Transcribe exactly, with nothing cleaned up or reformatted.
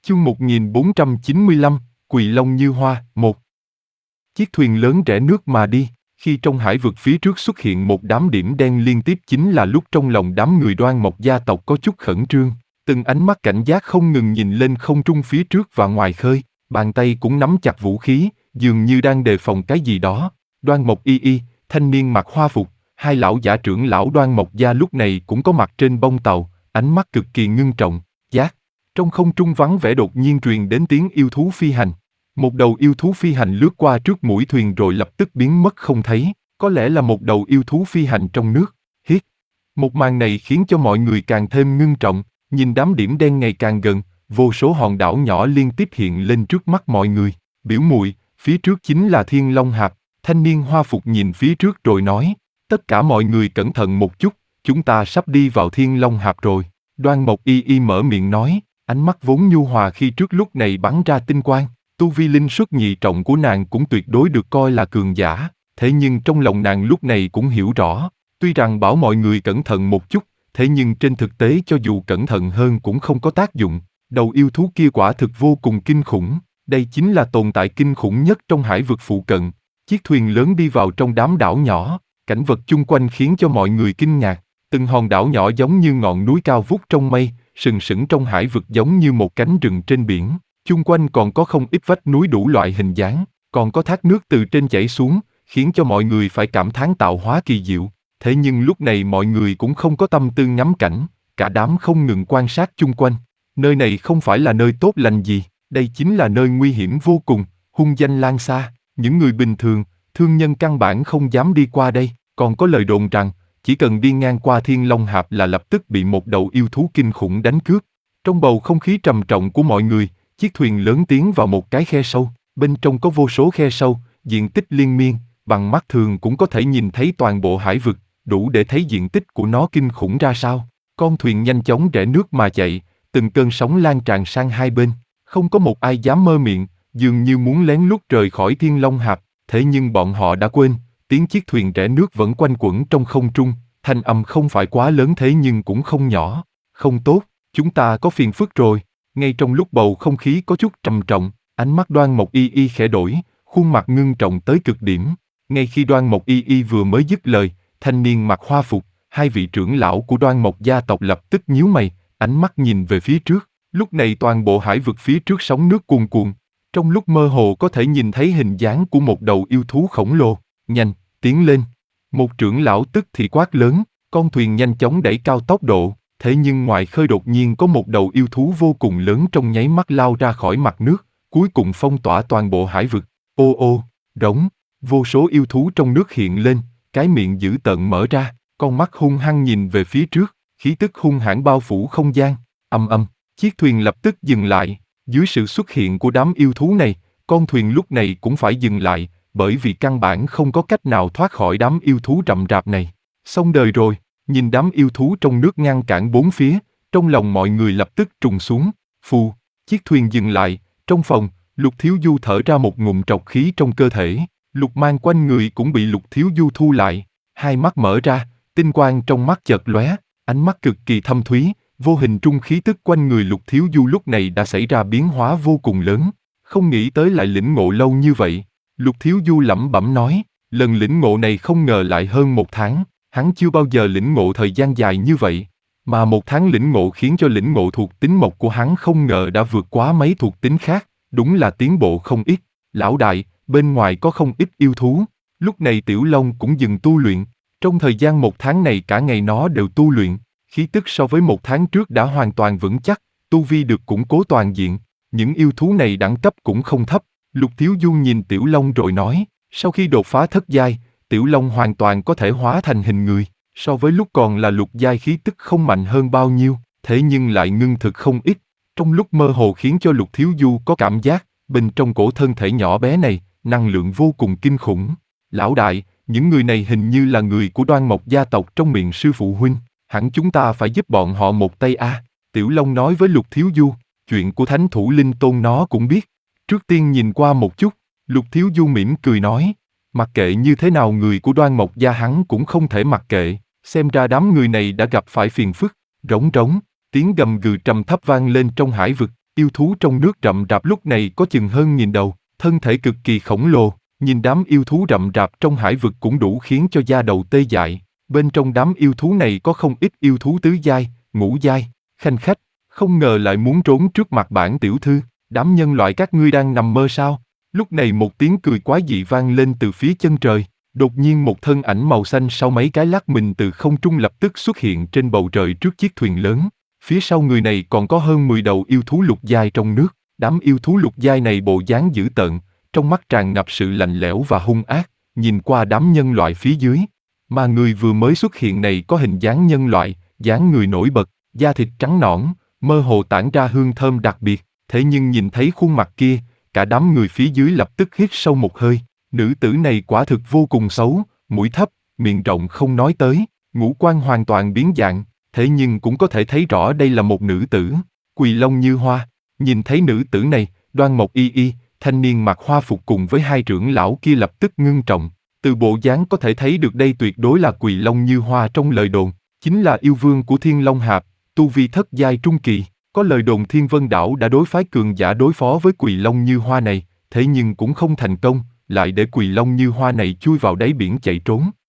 Chương một nghìn bốn trăm chín mươi lăm, Quỳ Long Như Hoa, một. Chiếc thuyền lớn rẽ nước mà đi, khi trong hải vực phía trước xuất hiện một đám điểm đen liên tiếp chính là lúc trong lòng đám người Đoan Mộc gia tộc có chút khẩn trương, từng ánh mắt cảnh giác không ngừng nhìn lên không trung phía trước và ngoài khơi, bàn tay cũng nắm chặt vũ khí, dường như đang đề phòng cái gì đó. Đoan Mộc Y Y, thanh niên mặc hoa phục, hai lão giả trưởng lão Đoan Mộc gia lúc này cũng có mặt trên bông tàu, ánh mắt cực kỳ ngưng trọng, giác. Trong không trung vắng vẻ đột nhiên truyền đến tiếng yêu thú phi hành. Một đầu yêu thú phi hành lướt qua trước mũi thuyền rồi lập tức biến mất không thấy, có lẽ là một đầu yêu thú phi hành trong nước. Hiết. Một màn này khiến cho mọi người càng thêm ngưng trọng, nhìn đám điểm đen ngày càng gần, vô số hòn đảo nhỏ liên tiếp hiện lên trước mắt mọi người. Biểu muội, phía trước chính là Thiên Long Hạp. Thanh niên hoa phục nhìn phía trước rồi nói, tất cả mọi người cẩn thận một chút, chúng ta sắp đi vào Thiên Long Hạp rồi. Đoan Mộc Y Y mở miệng nói, ánh mắt vốn nhu hòa khi trước lúc này bắn ra tinh quang. Tu vi linh xuất nhị trọng của nàng cũng tuyệt đối được coi là cường giả, thế nhưng trong lòng nàng lúc này cũng hiểu rõ, tuy rằng bảo mọi người cẩn thận một chút, thế nhưng trên thực tế cho dù cẩn thận hơn cũng không có tác dụng. Đầu yêu thú kia quả thực vô cùng kinh khủng, đây chính là tồn tại kinh khủng nhất trong hải vực phụ cận. Chiếc thuyền lớn đi vào trong đám đảo nhỏ, cảnh vật chung quanh khiến cho mọi người kinh ngạc, từng hòn đảo nhỏ giống như ngọn núi cao vút trong mây, sừng sững trong hải vực giống như một cánh rừng trên biển. Chung quanh còn có không ít vách núi đủ loại hình dáng, còn có thác nước từ trên chảy xuống, khiến cho mọi người phải cảm thán tạo hóa kỳ diệu. Thế nhưng lúc này mọi người cũng không có tâm tư ngắm cảnh, cả đám không ngừng quan sát chung quanh. Nơi này không phải là nơi tốt lành gì, đây chính là nơi nguy hiểm vô cùng, hung danh lan xa. Những người bình thường, thương nhân căn bản không dám đi qua đây, còn có lời đồn rằng, chỉ cần đi ngang qua Thiên Long Hạp là lập tức bị một đầu yêu thú kinh khủng đánh cướp. Trong bầu không khí trầm trọng của mọi người, chiếc thuyền lớn tiến vào một cái khe sâu, bên trong có vô số khe sâu, diện tích liên miên, bằng mắt thường cũng có thể nhìn thấy toàn bộ hải vực, đủ để thấy diện tích của nó kinh khủng ra sao. Con thuyền nhanh chóng rẽ nước mà chạy, từng cơn sóng lan tràn sang hai bên, không có một ai dám mơ miệng, dường như muốn lén lút rời khỏi Thiên Long Hạp, thế nhưng bọn họ đã quên, tiếng chiếc thuyền rẽ nước vẫn quanh quẩn trong không trung, thanh âm không phải quá lớn thế nhưng cũng không nhỏ. Không tốt, chúng ta có phiền phức rồi. Ngay trong lúc bầu không khí có chút trầm trọng, ánh mắt Đoan Mộc Y Y khẽ đổi, khuôn mặt ngưng trọng tới cực điểm. Ngay khi Đoan Mộc Y Y vừa mới dứt lời, thanh niên mặc hoa phục, hai vị trưởng lão của Đoan Mộc gia tộc lập tức nhíu mày, ánh mắt nhìn về phía trước. Lúc này toàn bộ hải vực phía trước sóng nước cuồn cuộn, trong lúc mơ hồ có thể nhìn thấy hình dáng của một đầu yêu thú khổng lồ. Nhanh, tiến lên. Một trưởng lão tức thì quát lớn, con thuyền nhanh chóng đẩy cao tốc độ. Thế nhưng ngoài khơi đột nhiên có một đầu yêu thú vô cùng lớn trong nháy mắt lao ra khỏi mặt nước, cuối cùng phong tỏa toàn bộ hải vực. Ô ô, rống, vô số yêu thú trong nước hiện lên, cái miệng dữ tợn mở ra, con mắt hung hăng nhìn về phía trước, khí tức hung hãn bao phủ không gian. Ầm ầm, chiếc thuyền lập tức dừng lại, dưới sự xuất hiện của đám yêu thú này, con thuyền lúc này cũng phải dừng lại, bởi vì căn bản không có cách nào thoát khỏi đám yêu thú rậm rạp này. Xong đời rồi. Nhìn đám yêu thú trong nước ngăn cản bốn phía, trong lòng mọi người lập tức trùng xuống. Phù, chiếc thuyền dừng lại, trong phòng, Lục Thiếu Du thở ra một ngụm trọc khí trong cơ thể, lục mang quanh người cũng bị Lục Thiếu Du thu lại, hai mắt mở ra, tinh quang trong mắt chợt lóe, ánh mắt cực kỳ thâm thúy, vô hình trung khí tức quanh người Lục Thiếu Du lúc này đã xảy ra biến hóa vô cùng lớn, không nghĩ tới lại lĩnh ngộ lâu như vậy. Lục Thiếu Du lẩm bẩm nói, lần lĩnh ngộ này không ngờ lại hơn một tháng. Hắn chưa bao giờ lĩnh ngộ thời gian dài như vậy, mà một tháng lĩnh ngộ khiến cho lĩnh ngộ thuộc tính mộc của hắn không ngờ đã vượt quá mấy thuộc tính khác, đúng là tiến bộ không ít. Lão đại, bên ngoài có không ít yêu thú. Lúc này Tiểu Long cũng dừng tu luyện, trong thời gian một tháng này cả ngày nó đều tu luyện, khí tức so với một tháng trước đã hoàn toàn vững chắc, tu vi được củng cố toàn diện, những yêu thú này đẳng cấp cũng không thấp. Lục Thiếu Du nhìn Tiểu Long rồi nói, sau khi đột phá thất giai, Tiểu Long hoàn toàn có thể hóa thành hình người, so với lúc còn là lục giai khí tức không mạnh hơn bao nhiêu, thế nhưng lại ngưng thực không ít, trong lúc mơ hồ khiến cho Lục Thiếu Du có cảm giác, bên trong cổ thân thể nhỏ bé này, năng lượng vô cùng kinh khủng. Lão đại, những người này hình như là người của Đoan Mộc gia tộc trong miệng sư phụ huynh, hẳn chúng ta phải giúp bọn họ một tay a. Tiểu Long nói với Lục Thiếu Du, chuyện của Thánh Thủ Linh Tôn nó cũng biết. Trước tiên nhìn qua một chút, Lục Thiếu Du mỉm cười nói, mặc kệ như thế nào người của Đoan Mộc gia hắn cũng không thể mặc kệ, xem ra đám người này đã gặp phải phiền phức. Rống rống, tiếng gầm gừ trầm thấp vang lên trong hải vực, Yêu thú trong nước rậm rạp lúc này có chừng hơn nghìn đầu, thân thể cực kỳ khổng lồ, nhìn đám yêu thú rậm rạp trong hải vực cũng đủ khiến cho da đầu tê dại. Bên trong đám yêu thú này có không ít yêu thú tứ giai, ngũ giai, khanh khách, không ngờ lại muốn trốn trước mặt bản tiểu thư, đám nhân loại các ngươi đang nằm mơ sao? Lúc này một tiếng cười quái dị vang lên từ phía chân trời, đột nhiên một thân ảnh màu xanh sau mấy cái lắc mình từ không trung lập tức xuất hiện trên bầu trời trước chiếc thuyền lớn. Phía sau người này còn có hơn mười đầu yêu thú lục giai trong nước, đám yêu thú lục giai này bộ dáng dữ tợn, trong mắt tràn ngập sự lạnh lẽo và hung ác, nhìn qua đám nhân loại phía dưới. Mà người vừa mới xuất hiện này có hình dáng nhân loại, dáng người nổi bật, da thịt trắng nõn, mơ hồ tản ra hương thơm đặc biệt, thế nhưng nhìn thấy khuôn mặt kia, cả đám người phía dưới lập tức hít sâu một hơi. Nữ tử này quả thực vô cùng xấu, mũi thấp, miệng rộng không nói tới, ngũ quan hoàn toàn biến dạng, thế nhưng cũng có thể thấy rõ đây là một nữ tử. Quỳ Long Như Hoa, nhìn thấy nữ tử này, Đoan Mộc Y Y, thanh niên mặc hoa phục cùng với hai trưởng lão kia lập tức ngưng trọng. Từ bộ dáng có thể thấy được đây tuyệt đối là Quỳ Long Như Hoa trong lời đồn, chính là yêu vương của Thiên Long Hạp, tu vi thất giai trung kỳ. Có lời đồn Thiên Vân Đảo đã đối phái cường giả đối phó với Quỳ Long Như Hoa này, thế nhưng cũng không thành công, lại để Quỳ Long Như Hoa này chui vào đáy biển chạy trốn.